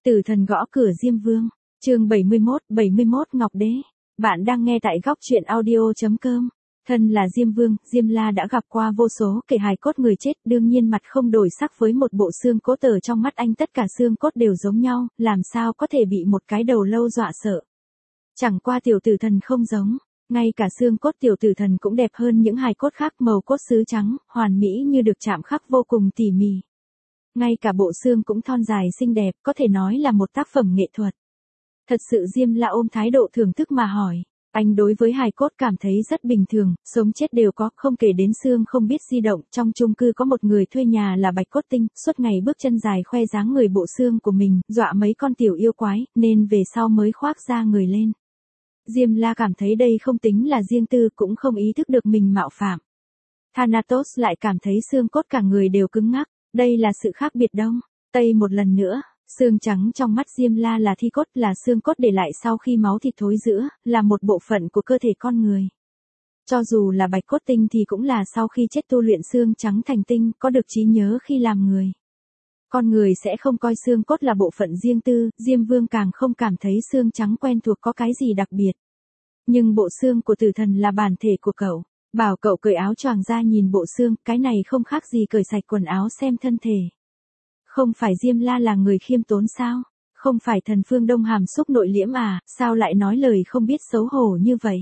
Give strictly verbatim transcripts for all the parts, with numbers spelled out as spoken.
Tử thần gõ cửa Diêm Vương, chương bảy mươi mốt, bảy mươi mốt Ngọc Đế. Bạn đang nghe tại góc truyện audio chấm com. Thân là Diêm Vương, Diêm La đã gặp qua vô số kẻ hài cốt người chết, đương nhiên mặt không đổi sắc với một bộ xương cốt ở trong mắt anh tất cả xương cốt đều giống nhau, làm sao có thể bị một cái đầu lâu dọa sợ. Chẳng qua tiểu tử thần không giống, ngay cả xương cốt tiểu tử thần cũng đẹp hơn những hài cốt khác, màu cốt sứ trắng, hoàn mỹ như được chạm khắc vô cùng tỉ mỉ. Ngay cả bộ xương cũng thon dài xinh đẹp, có thể nói là một tác phẩm nghệ thuật. Thật sự Diêm La ôm thái độ thưởng thức mà hỏi, anh đối với hài cốt cảm thấy rất bình thường, sống chết đều có, không kể đến xương không biết di động. Trong chung cư có một người thuê nhà là Bạch Cốt Tinh, suốt ngày bước chân dài khoe dáng người bộ xương của mình, dọa mấy con tiểu yêu quái, nên về sau mới khoác ra người lên. Diêm La cảm thấy đây không tính là riêng tư, cũng không ý thức được mình mạo phạm. Thanatos lại cảm thấy xương cốt cả người đều cứng ngắc, đây là sự khác biệt đông tây một lần nữa. Xương trắng trong mắt Diêm La là thi cốt, là xương cốt để lại sau khi máu thịt thối rữa, là một bộ phận của cơ thể con người. Cho dù là Bạch Cốt Tinh thì cũng là sau khi chết tu luyện xương trắng thành tinh, có được trí nhớ khi làm người. Con người sẽ không coi xương cốt là bộ phận riêng tư, Diêm Vương càng không cảm thấy xương trắng quen thuộc có cái gì đặc biệt. Nhưng bộ xương của tử thần là bản thể của cậu. Bảo cậu cởi áo choàng ra nhìn bộ xương, cái này không khác gì cởi sạch quần áo xem thân thể. Không phải Diêm La là người khiêm tốn sao? Không phải thần phương Đông hàm xúc nội liễm à, sao lại nói lời không biết xấu hổ như vậy?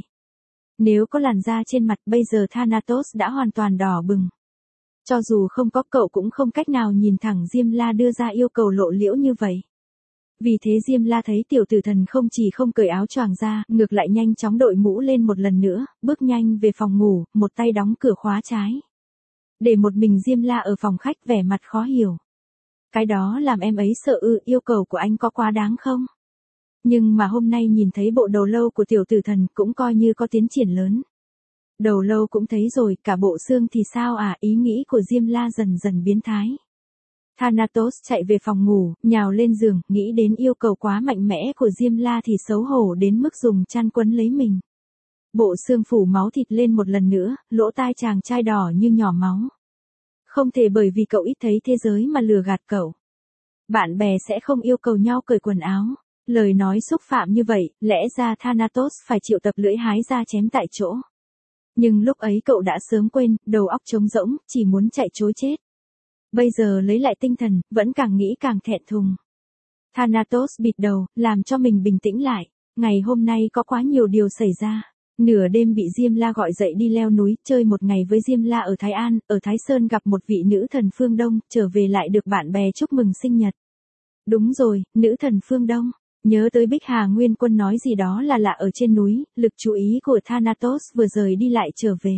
Nếu có làn da trên mặt bây giờ Thanatos đã hoàn toàn đỏ bừng. Cho dù không có cậu cũng không cách nào nhìn thẳng Diêm La đưa ra yêu cầu lộ liễu như vậy. Vì thế Diêm La thấy tiểu tử thần không chỉ không cởi áo choàng ra, ngược lại nhanh chóng đội mũ lên một lần nữa, bước nhanh về phòng ngủ, một tay đóng cửa khóa trái. Để một mình Diêm La ở phòng khách vẻ mặt khó hiểu. Cái đó làm em ấy sợ ư, yêu cầu của anh có quá đáng không? Nhưng mà hôm nay nhìn thấy bộ đầu lâu của tiểu tử thần cũng coi như có tiến triển lớn. Đầu lâu cũng thấy rồi, cả bộ xương thì sao à, ý nghĩ của Diêm La dần dần biến thái. Thanatos chạy về phòng ngủ, nhào lên giường, nghĩ đến yêu cầu quá mạnh mẽ của Diêm La thì xấu hổ đến mức dùng chăn quấn lấy mình. Bộ xương phủ máu thịt lên một lần nữa, lỗ tai chàng trai đỏ như nhỏ máu. Không thể bởi vì cậu ít thấy thế giới mà lừa gạt cậu. Bạn bè sẽ không yêu cầu nhau cởi quần áo. Lời nói xúc phạm như vậy, lẽ ra Thanatos phải triệu tập lưỡi hái ra chém tại chỗ. Nhưng lúc ấy cậu đã sớm quên, đầu óc trống rỗng, chỉ muốn chạy trối chết. Bây giờ lấy lại tinh thần, vẫn càng nghĩ càng thẹn thùng. Thanatos bịt đầu, làm cho mình bình tĩnh lại. Ngày hôm nay có quá nhiều điều xảy ra. Nửa đêm bị Diêm La gọi dậy đi leo núi, chơi một ngày với Diêm La ở Thái An, ở Thái Sơn gặp một vị nữ thần phương Đông, trở về lại được bạn bè chúc mừng sinh nhật. Đúng rồi, nữ thần phương Đông. Nhớ tới Bích Hà Nguyên Quân nói gì đó là lạ ở trên núi, lực chú ý của Thanatos vừa rời đi lại trở về.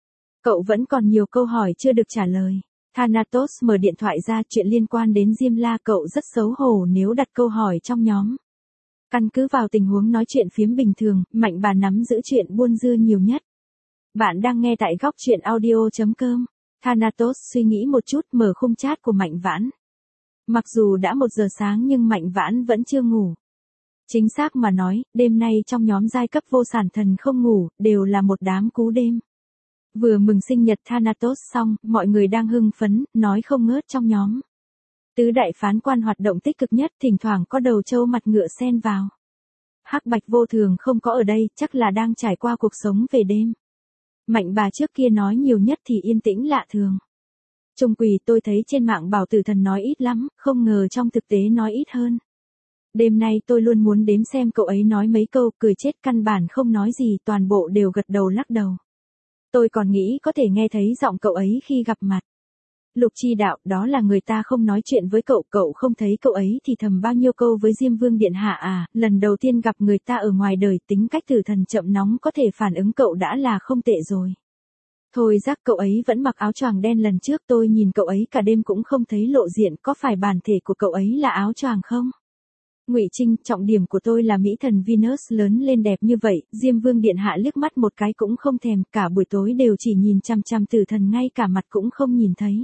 Cậu vẫn còn nhiều câu hỏi chưa được trả lời. Thanatos mở điện thoại ra, chuyện liên quan đến Diêm La cậu rất xấu hổ nếu đặt câu hỏi trong nhóm. Căn cứ vào tình huống nói chuyện phiếm bình thường, Mạnh bà nắm giữ chuyện buôn dưa nhiều nhất. Bạn đang nghe tại góc truyện audio chấm com. Thanatos suy nghĩ một chút, mở khung chat của Mạnh Vãn. Mặc dù đã một giờ sáng nhưng Mạnh Vãn vẫn chưa ngủ. Chính xác mà nói, đêm nay trong nhóm giai cấp vô sản thần không ngủ, đều là một đám cú đêm. Vừa mừng sinh nhật Thanatos xong, mọi người đang hưng phấn, nói không ngớt trong nhóm. Tứ đại phán quan hoạt động tích cực nhất, thỉnh thoảng có đầu trâu mặt ngựa xen vào. Hắc Bạch vô thường không có ở đây, chắc là đang trải qua cuộc sống về đêm. Mạnh bà trước kia nói nhiều nhất thì yên tĩnh lạ thường. Trung Quỳ tôi thấy trên mạng bảo tử thần nói ít lắm, không ngờ trong thực tế nói ít hơn. Đêm nay tôi luôn muốn đếm xem cậu ấy nói mấy câu, cười chết, căn bản không nói gì, toàn bộ đều gật đầu lắc đầu. Tôi còn nghĩ có thể nghe thấy giọng cậu ấy khi gặp mặt. Lục Chi Đạo, đó là người ta không nói chuyện với cậu, cậu không thấy cậu ấy thì thầm bao nhiêu câu với Diêm Vương điện hạ à, lần đầu tiên gặp người ta ở ngoài đời, tính cách tử thần chậm nóng có thể phản ứng cậu đã là không tệ rồi. Thôi rắc, cậu ấy vẫn mặc áo choàng đen lần trước, tôi nhìn cậu ấy cả đêm cũng không thấy lộ diện, có phải bản thể của cậu ấy là áo choàng không? Ngụy Trinh, trọng điểm của tôi là mỹ thần Venus lớn lên đẹp như vậy, Diêm Vương điện hạ liếc mắt một cái cũng không thèm, cả buổi tối đều chỉ nhìn chằm chằm tử thần, ngay cả mặt cũng không nhìn thấy.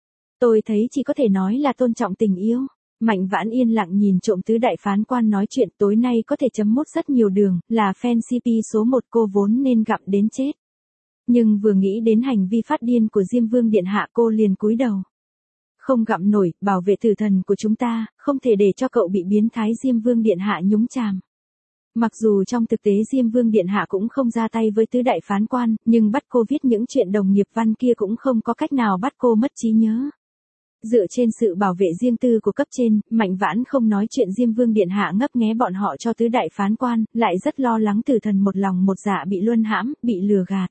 Tôi thấy chỉ có thể nói là tôn trọng tình yêu. Mạnh Vãn yên lặng nhìn trộm tứ đại phán quan nói chuyện, tối nay có thể chấm mốt rất nhiều đường, là fan xê pê số một cô vốn nên gặm đến chết. Nhưng vừa nghĩ đến hành vi phát điên của Diêm Vương điện hạ cô liền cúi đầu. Không gặm nổi, bảo vệ tử thần của chúng ta, không thể để cho cậu bị biến thái Diêm Vương Điện Hạ nhúng chàm. Mặc dù trong thực tế Diêm Vương Điện Hạ cũng không ra tay với tứ đại phán quan, nhưng bắt cô viết những chuyện đồng nghiệp văn kia cũng không có cách nào bắt cô mất trí nhớ. Dựa trên sự bảo vệ riêng tư của cấp trên, Mạnh Vãn không nói chuyện Diêm Vương Điện Hạ ngấp nghé bọn họ cho tứ đại phán quan, lại rất lo lắng tử thần một lòng một dạ bị luân hãm, bị lừa gạt.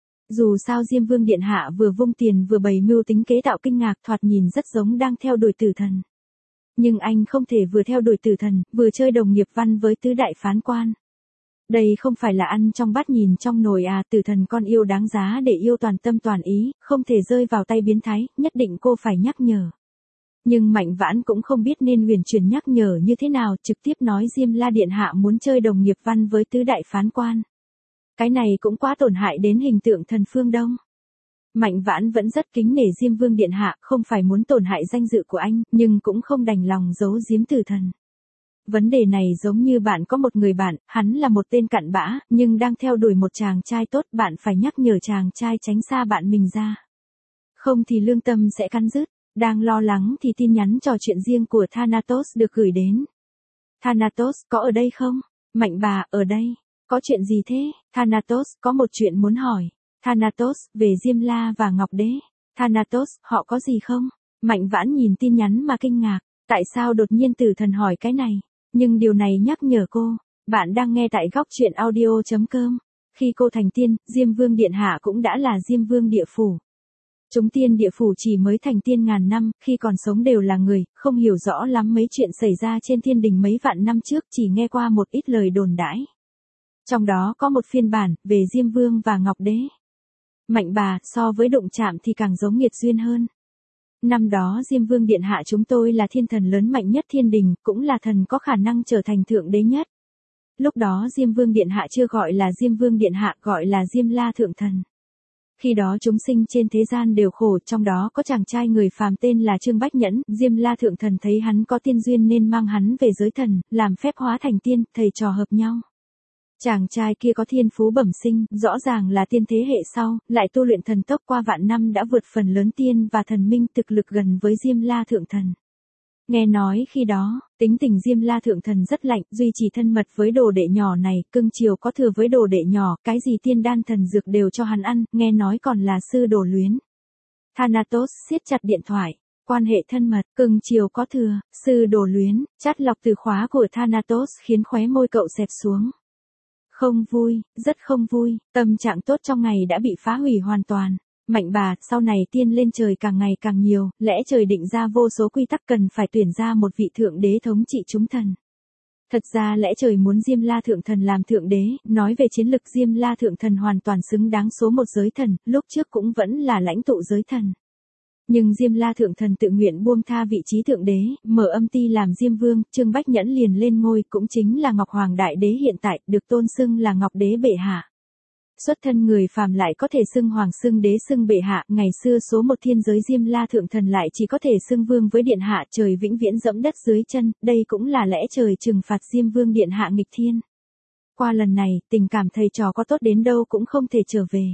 Dù sao Diêm Vương Điện Hạ vừa vung tiền vừa bày mưu tính kế tạo kinh ngạc, thoạt nhìn rất giống đang theo đuổi tử thần. Nhưng anh không thể vừa theo đuổi tử thần, vừa chơi đồng nghiệp văn với tứ đại phán quan. Đây không phải là ăn trong bát nhìn trong nồi à, tử thần con yêu đáng giá để yêu toàn tâm toàn ý, không thể rơi vào tay biến thái, nhất định cô phải nhắc nhở. Nhưng Mạnh Vãn cũng không biết nên huyền chuyển nhắc nhở như thế nào, trực tiếp nói Diêm La Điện Hạ muốn chơi đồng nghiệp văn với tứ đại phán quan. Cái này cũng quá tổn hại đến hình tượng thần Phương Đông. Mạnh Vãn vẫn rất kính nể Diêm Vương Điện Hạ, không phải muốn tổn hại danh dự của anh, nhưng cũng không đành lòng giấu giếm tử thần. Vấn đề này giống như bạn có một người bạn, hắn là một tên cặn bã, nhưng đang theo đuổi một chàng trai tốt, bạn phải nhắc nhở chàng trai tránh xa bạn mình ra. Không thì lương tâm sẽ cắn rứt. Đang lo lắng thì tin nhắn trò chuyện riêng của Thanatos được gửi đến. Thanatos, có ở đây không? Mạnh bà, ở đây. Có chuyện gì thế? Thanatos, có một chuyện muốn hỏi. Thanatos, về Diêm La và Ngọc Đế. Thanatos, họ có gì không? Mạnh Vãn nhìn tin nhắn mà kinh ngạc. Tại sao đột nhiên tử thần hỏi cái này? Nhưng điều này nhắc nhở cô. Bạn đang nghe tại góc truyện audio chấm com. Khi cô thành tiên, Diêm Vương Điện Hạ cũng đã là Diêm Vương Địa Phủ. Chúng tiên địa phủ chỉ mới thành tiên ngàn năm, khi còn sống đều là người, không hiểu rõ lắm mấy chuyện xảy ra trên thiên đình mấy vạn năm trước, chỉ nghe qua một ít lời đồn đãi. Trong đó có một phiên bản, về Diêm Vương và Ngọc Đế. Mạnh bà, so với đụng chạm thì càng giống nghiệt duyên hơn. Năm đó Diêm Vương Điện Hạ chúng tôi là thiên thần lớn mạnh nhất thiên đình, cũng là thần có khả năng trở thành thượng đế nhất. Lúc đó Diêm Vương Điện Hạ chưa gọi là Diêm Vương Điện Hạ, gọi là Diêm La Thượng Thần. Khi đó chúng sinh trên thế gian đều khổ, trong đó có chàng trai người phàm tên là Trương Bách Nhẫn, Diêm La Thượng Thần thấy hắn có tiên duyên nên mang hắn về giới thần, làm phép hóa thành tiên, thầy trò hợp nhau. Chàng trai kia có thiên phú bẩm sinh, rõ ràng là tiên thế hệ sau, lại tu luyện thần tốc qua vạn năm đã vượt phần lớn tiên và thần minh, thực lực gần với Diêm La Thượng Thần. Nghe nói khi đó, tính tình Diêm La Thượng Thần rất lạnh, duy trì thân mật với đồ đệ nhỏ này, cưng chiều có thừa với đồ đệ nhỏ, cái gì tiên đan thần dược đều cho hắn ăn, nghe nói còn là sư đồ luyến. Thanatos siết chặt điện thoại, quan hệ thân mật, cưng chiều có thừa, sư đồ luyến, chắt lọc từ khóa của Thanatos khiến khóe môi cậu xẹp xuống. Không vui, rất không vui, tâm trạng tốt trong ngày đã bị phá hủy hoàn toàn. Mạnh bà, sau này tiên lên trời càng ngày càng nhiều, lẽ trời định ra vô số quy tắc cần phải tuyển ra một vị thượng đế thống trị chúng thần. Thật ra lẽ trời muốn Diêm La Thượng Thần làm thượng đế, nói về chiến lực Diêm La Thượng Thần hoàn toàn xứng đáng số một giới thần, lúc trước cũng vẫn là lãnh tụ giới thần. Nhưng Diêm La Thượng Thần tự nguyện buông tha vị trí thượng đế, mở âm ti làm Diêm Vương, Trương Bách Nhẫn liền lên ngôi, cũng chính là Ngọc Hoàng Đại Đế hiện tại, được tôn xưng là Ngọc Đế Bệ Hạ. Xuất thân người phàm lại có thể xưng hoàng xưng đế xưng bệ hạ, ngày xưa số một thiên giới Diêm La Thượng Thần lại chỉ có thể xưng vương với điện hạ, trời vĩnh viễn dẫm đất dưới chân, đây cũng là lẽ trời trừng phạt Diêm Vương Điện Hạ nghịch thiên. Qua lần này, tình cảm thầy trò có tốt đến đâu cũng không thể trở về.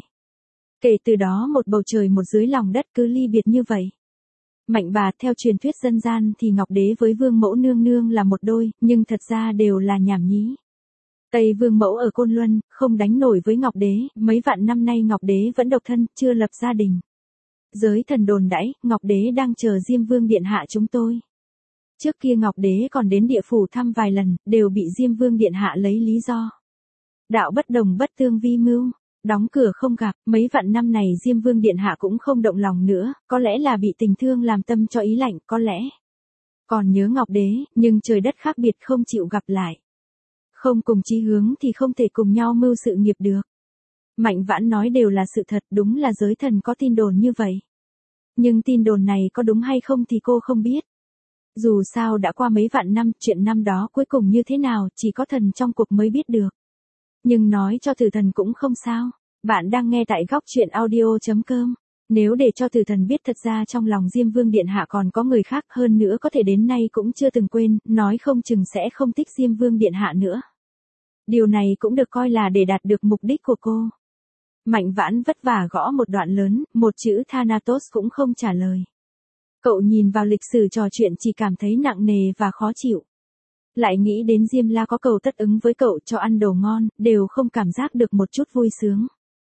Kể từ đó một bầu trời một dưới lòng đất cứ ly biệt như vậy. Mạnh bà, theo truyền thuyết dân gian thì Ngọc Đế với Vương Mẫu nương nương là một đôi, nhưng thật ra đều là nhảm nhí. Tây Vương Mẫu ở Côn Luân, không đánh nổi với Ngọc Đế, mấy vạn năm nay Ngọc Đế vẫn độc thân, chưa lập gia đình. Giới thần đồn đãi, Ngọc Đế đang chờ Diêm Vương Điện Hạ chúng tôi. Trước kia Ngọc Đế còn đến địa phủ thăm vài lần, đều bị Diêm Vương Điện Hạ lấy lý do. Đạo bất đồng bất tương vi mưu, đóng cửa không gặp, mấy vạn năm này Diêm Vương Điện Hạ cũng không động lòng nữa, có lẽ là bị tình thương làm tâm cho ý lạnh, có lẽ. Còn nhớ Ngọc Đế, nhưng trời đất khác biệt không chịu gặp lại. Không cùng chí hướng thì không thể cùng nhau mưu sự nghiệp được. Mạnh Vãn nói đều là sự thật, đúng là giới thần có tin đồn như vậy. Nhưng tin đồn này có đúng hay không thì cô không biết. Dù sao đã qua mấy vạn năm, chuyện năm đó cuối cùng như thế nào, chỉ có thần trong cuộc mới biết được. Nhưng nói cho tử thần cũng không sao. Bạn đang nghe tại góc truyện audio chấm com. Nếu để cho tử thần biết thật ra trong lòng Diêm Vương Điện Hạ còn có người khác, hơn nữa có thể đến nay cũng chưa từng quên, nói không chừng sẽ không thích Diêm Vương Điện Hạ nữa. Điều này cũng được coi là để đạt được mục đích của cô. Mạnh Vãn vất vả gõ một đoạn lớn, một chữ Thanatos cũng không trả lời. Cậu nhìn vào lịch sử trò chuyện chỉ cảm thấy nặng nề và khó chịu. Lại nghĩ đến Diêm La có cầu tất ứng với cậu cho ăn đồ ngon, đều không cảm giác được một chút vui sướng.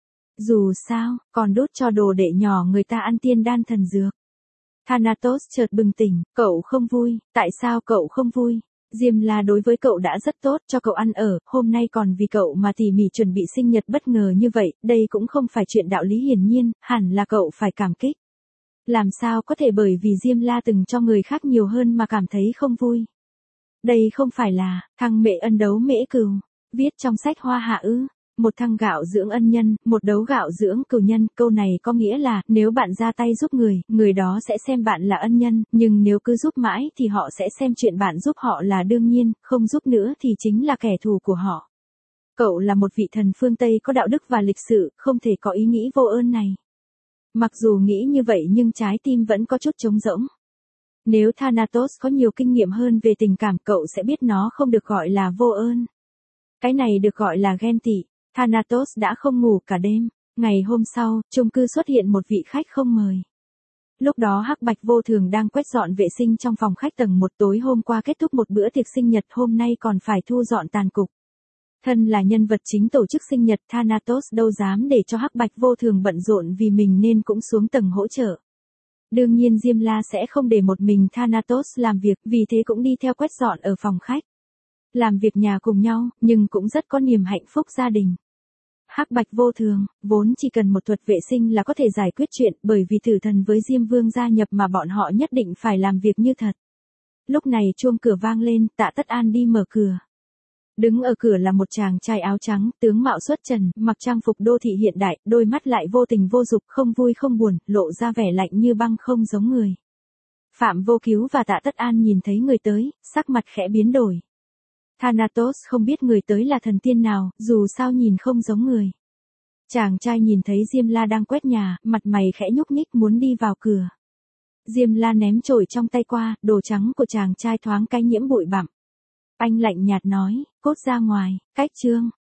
Dù sao, còn đút cho đồ đệ nhỏ người ta ăn tiên đan thần dược. Thanatos chợt bừng tỉnh, cậu không vui, tại sao cậu không vui? Diêm La đối với cậu đã rất tốt, cho cậu ăn ở, hôm nay còn vì cậu mà tỉ mỉ chuẩn bị sinh nhật bất ngờ như vậy, đây cũng không phải chuyện đạo lý hiển nhiên, hẳn là cậu phải cảm kích. Làm sao có thể bởi vì Diêm La từng cho người khác nhiều hơn mà cảm thấy không vui? Đây không phải là, thăng mệ ân đấu mễ cừu, viết trong sách Hoa Hạ ư. Một thăng gạo dưỡng ân nhân, một đấu gạo dưỡng cừu nhân, câu này có nghĩa là, nếu bạn ra tay giúp người, người đó sẽ xem bạn là ân nhân, nhưng nếu cứ giúp mãi thì họ sẽ xem chuyện bạn giúp họ là đương nhiên, không giúp nữa thì chính là kẻ thù của họ. Cậu là một vị thần phương Tây có đạo đức và lịch sự, không thể có ý nghĩ vô ơn này. Mặc dù nghĩ như vậy nhưng trái tim vẫn có chút trống rỗng. Nếu Thanatos có nhiều kinh nghiệm hơn về tình cảm, cậu sẽ biết nó không được gọi là vô ơn. Cái này được gọi là ghen tị. Thanatos đã không ngủ cả đêm. Ngày hôm sau, chung cư xuất hiện một vị khách không mời. Lúc đó Hắc Bạch Vô Thường đang quét dọn vệ sinh trong phòng khách tầng một, tối hôm qua kết thúc một bữa tiệc sinh nhật, hôm nay còn phải thu dọn tàn cục. Thân là nhân vật chính tổ chức sinh nhật, Thanatos đâu dám để cho Hắc Bạch Vô Thường bận rộn vì mình nên cũng xuống tầng hỗ trợ. Đương nhiên Diêm La sẽ không để một mình Thanatos làm việc, vì thế cũng đi theo quét dọn ở phòng khách. Làm việc nhà cùng nhau, nhưng cũng rất có niềm hạnh phúc gia đình. Hắc Bạch Vô Thường, vốn chỉ cần một thuật vệ sinh là có thể giải quyết chuyện, bởi vì tử thần với Diêm Vương gia nhập mà bọn họ nhất định phải làm việc như thật. Lúc này chuông cửa vang lên, Tạ Tất An đi mở cửa. Đứng ở cửa là một chàng trai áo trắng, tướng mạo xuất trần, mặc trang phục đô thị hiện đại, đôi mắt lại vô tình vô dục, không vui không buồn, lộ ra vẻ lạnh như băng không giống người. Phạm Vô Cứu và Tạ Tất An nhìn thấy người tới, sắc mặt khẽ biến đổi. Thanatos không biết người tới là thần tiên nào, dù sao nhìn không giống người. Chàng trai nhìn thấy Diêm La đang quét nhà, mặt mày khẽ nhúc nhích muốn đi vào cửa. Diêm La ném chổi trong tay qua, đồ trắng của chàng trai thoáng cái nhiễm bụi bặm. Anh lạnh nhạt nói, cốt ra ngoài, cách chương.